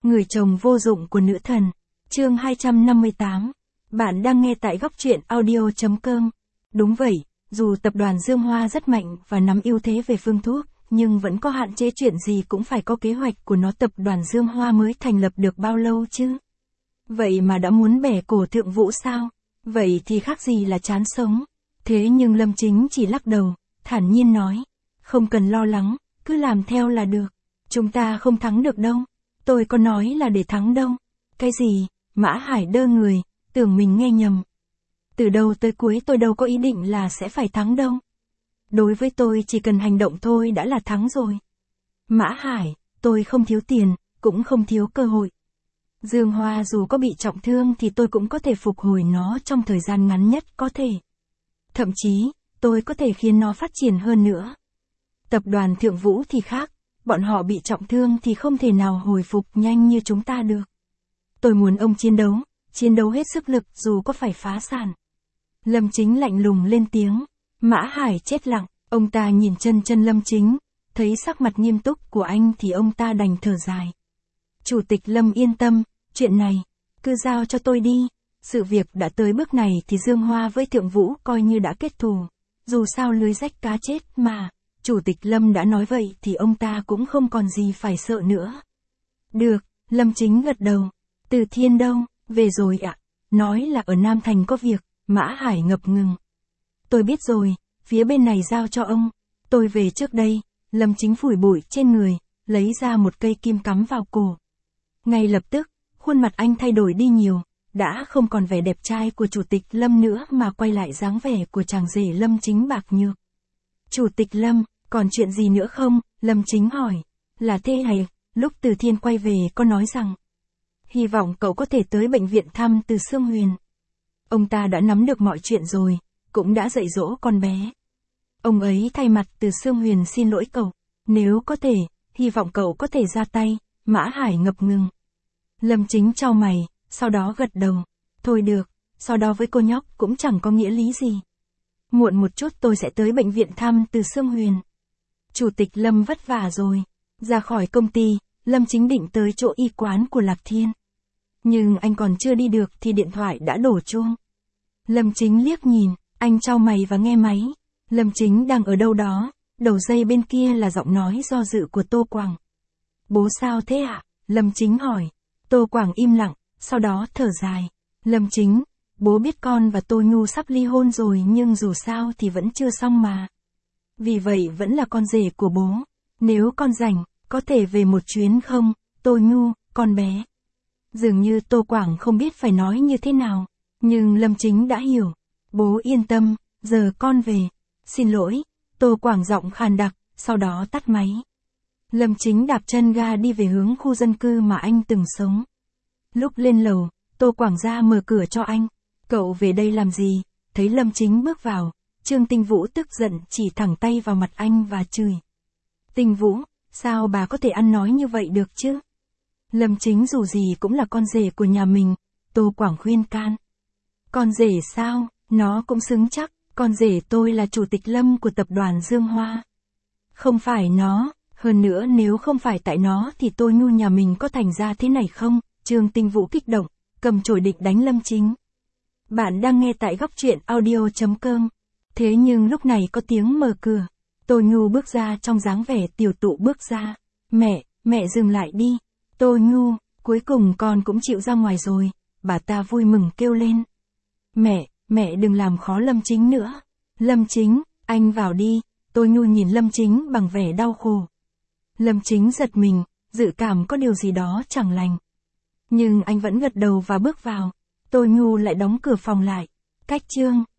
Người chồng vô dụng của nữ thần. Chương 258. Bạn đang nghe tại góc truyện audio.com. Đúng vậy, dù tập đoàn Dương Hoa rất mạnh và nắm ưu thế về phương thuốc, nhưng vẫn có hạn chế, chuyện gì cũng phải có kế hoạch của nó. Tập đoàn Dương Hoa mới thành lập được bao lâu chứ? Vậy mà đã muốn bẻ cổ Thượng Vũ sao? Vậy thì khác gì là chán sống. Thế nhưng Lâm Chính chỉ lắc đầu, thản nhiên nói. Không cần lo lắng, cứ làm theo là được. Chúng ta không thắng được đâu. Tôi có nói là để thắng đâu. Cái gì? Mã Hải đơ người, tưởng mình nghe nhầm. Từ đầu tới cuối tôi đâu có ý định là sẽ phải thắng đâu. Đối với tôi chỉ cần hành động thôi đã là thắng rồi. Mã Hải, tôi không thiếu tiền, cũng không thiếu cơ hội. Dương Hoa dù có bị trọng thương thì tôi cũng có thể phục hồi nó trong thời gian ngắn nhất có thể. Thậm chí, tôi có thể khiến nó phát triển hơn nữa. Tập đoàn Thượng Vũ thì khác, bọn họ bị trọng thương thì không thể nào hồi phục nhanh như chúng ta được. Tôi muốn ông chiến đấu hết sức lực dù có phải phá sản. Lâm Chính lạnh lùng lên tiếng. Mã Hải chết lặng, ông ta nhìn chân Lâm Chính, thấy sắc mặt nghiêm túc của anh thì ông ta đành thở dài. Chủ tịch Lâm yên tâm, chuyện này, cứ giao cho tôi đi. Sự việc đã tới bước này thì Dương Hoa với Thượng Vũ coi như đã kết thù. Dù sao lưới rách cá chết mà, Chủ tịch Lâm đã nói vậy thì ông ta cũng không còn gì phải sợ nữa. Được, Lâm Chính gật đầu. Từ Thiên đâu, về rồi ạ. Nói là ở Nam Thành có việc. Mã Hải ngập ngừng. Tôi biết rồi, phía bên này giao cho ông. Tôi về trước đây. Lâm Chính phủi bụi trên người, lấy ra một cây kim cắm vào cổ. Ngay lập tức, khuôn mặt anh thay đổi đi nhiều, đã không còn vẻ đẹp trai của Chủ tịch Lâm nữa mà quay lại dáng vẻ của chàng rể Lâm Chính bạc nhược. Chủ tịch Lâm, còn chuyện gì nữa không? Lâm Chính hỏi. Là thế hay, lúc Từ Thiên quay về có nói rằng, hy vọng cậu có thể tới bệnh viện thăm Từ Sương Huyền. Ông ta đã nắm được mọi chuyện rồi, cũng đã dạy dỗ con bé. Ông ấy thay mặt Từ Sương Huyền xin lỗi cậu, nếu có thể, hy vọng cậu có thể ra tay. Mã Hải ngập ngừng. Lâm Chính chau mày, sau đó gật đầu. Thôi được, sau đó với cô nhóc cũng chẳng có nghĩa lý gì. Muộn một chút tôi sẽ tới bệnh viện thăm Từ Sương Huyền. Chủ tịch Lâm vất vả rồi. Ra khỏi công ty, Lâm Chính định tới chỗ y quán của Lạc Thiên. Nhưng anh còn chưa đi được thì điện thoại đã đổ chuông. Lâm Chính liếc nhìn, anh chau mày và nghe máy. Lâm Chính đang ở đâu đó, đầu dây bên kia là giọng nói do dự của Tô Quảng. Bố sao thế ạ? Lâm Chính hỏi. Tô Quảng im lặng, sau đó thở dài. Lâm Chính, bố biết con và Tô Nhu sắp ly hôn rồi nhưng dù sao thì vẫn chưa xong mà. Vì vậy vẫn là con rể của bố. Nếu con rảnh, có thể về một chuyến không? Tô Nhu, con bé. Dường như Tô Quảng không biết phải nói như thế nào. Nhưng Lâm Chính đã hiểu. Bố yên tâm, giờ con về. Xin lỗi. Tô Quảng giọng khàn đặc, sau đó tắt máy. Lâm Chính đạp chân ga đi về hướng khu dân cư mà anh từng sống. Lúc lên lầu, Tô Quảng ra mở cửa cho anh. Cậu về đây làm gì? Thấy Lâm Chính bước vào, Trương Tinh Vũ tức giận chỉ thẳng tay vào mặt anh và chửi. Tinh Vũ, sao bà có thể ăn nói như vậy được chứ? Lâm Chính dù gì cũng là con rể của nhà mình, Tô Quảng khuyên can. Con rể sao? Nó cũng xứng chắc, con rể tôi là Chủ tịch Lâm của tập đoàn Dương Hoa. Không phải nó, hơn nữa nếu không phải tại nó thì Tô Nhu nhà mình có thành ra thế này không? Trương Tinh Vũ kích động, cầm chổi định đánh Lâm Chính. Bạn đang nghe tại góc truyện audio.com. Thế nhưng lúc này có tiếng mở cửa. Tô Nhu bước ra trong dáng vẻ tiểu tụ bước ra. Mẹ dừng lại đi. Tô Nhu, cuối cùng con cũng chịu ra ngoài rồi. Bà ta vui mừng kêu lên. Mẹ đừng làm khó Lâm Chính nữa. Lâm Chính, anh vào đi. Tô Nhu nhìn Lâm Chính bằng vẻ đau khổ. Lâm Chính giật mình, dự cảm có điều gì đó chẳng lành. Nhưng anh vẫn gật đầu và bước vào. Tô Nhu lại đóng cửa phòng lại. Cách Trương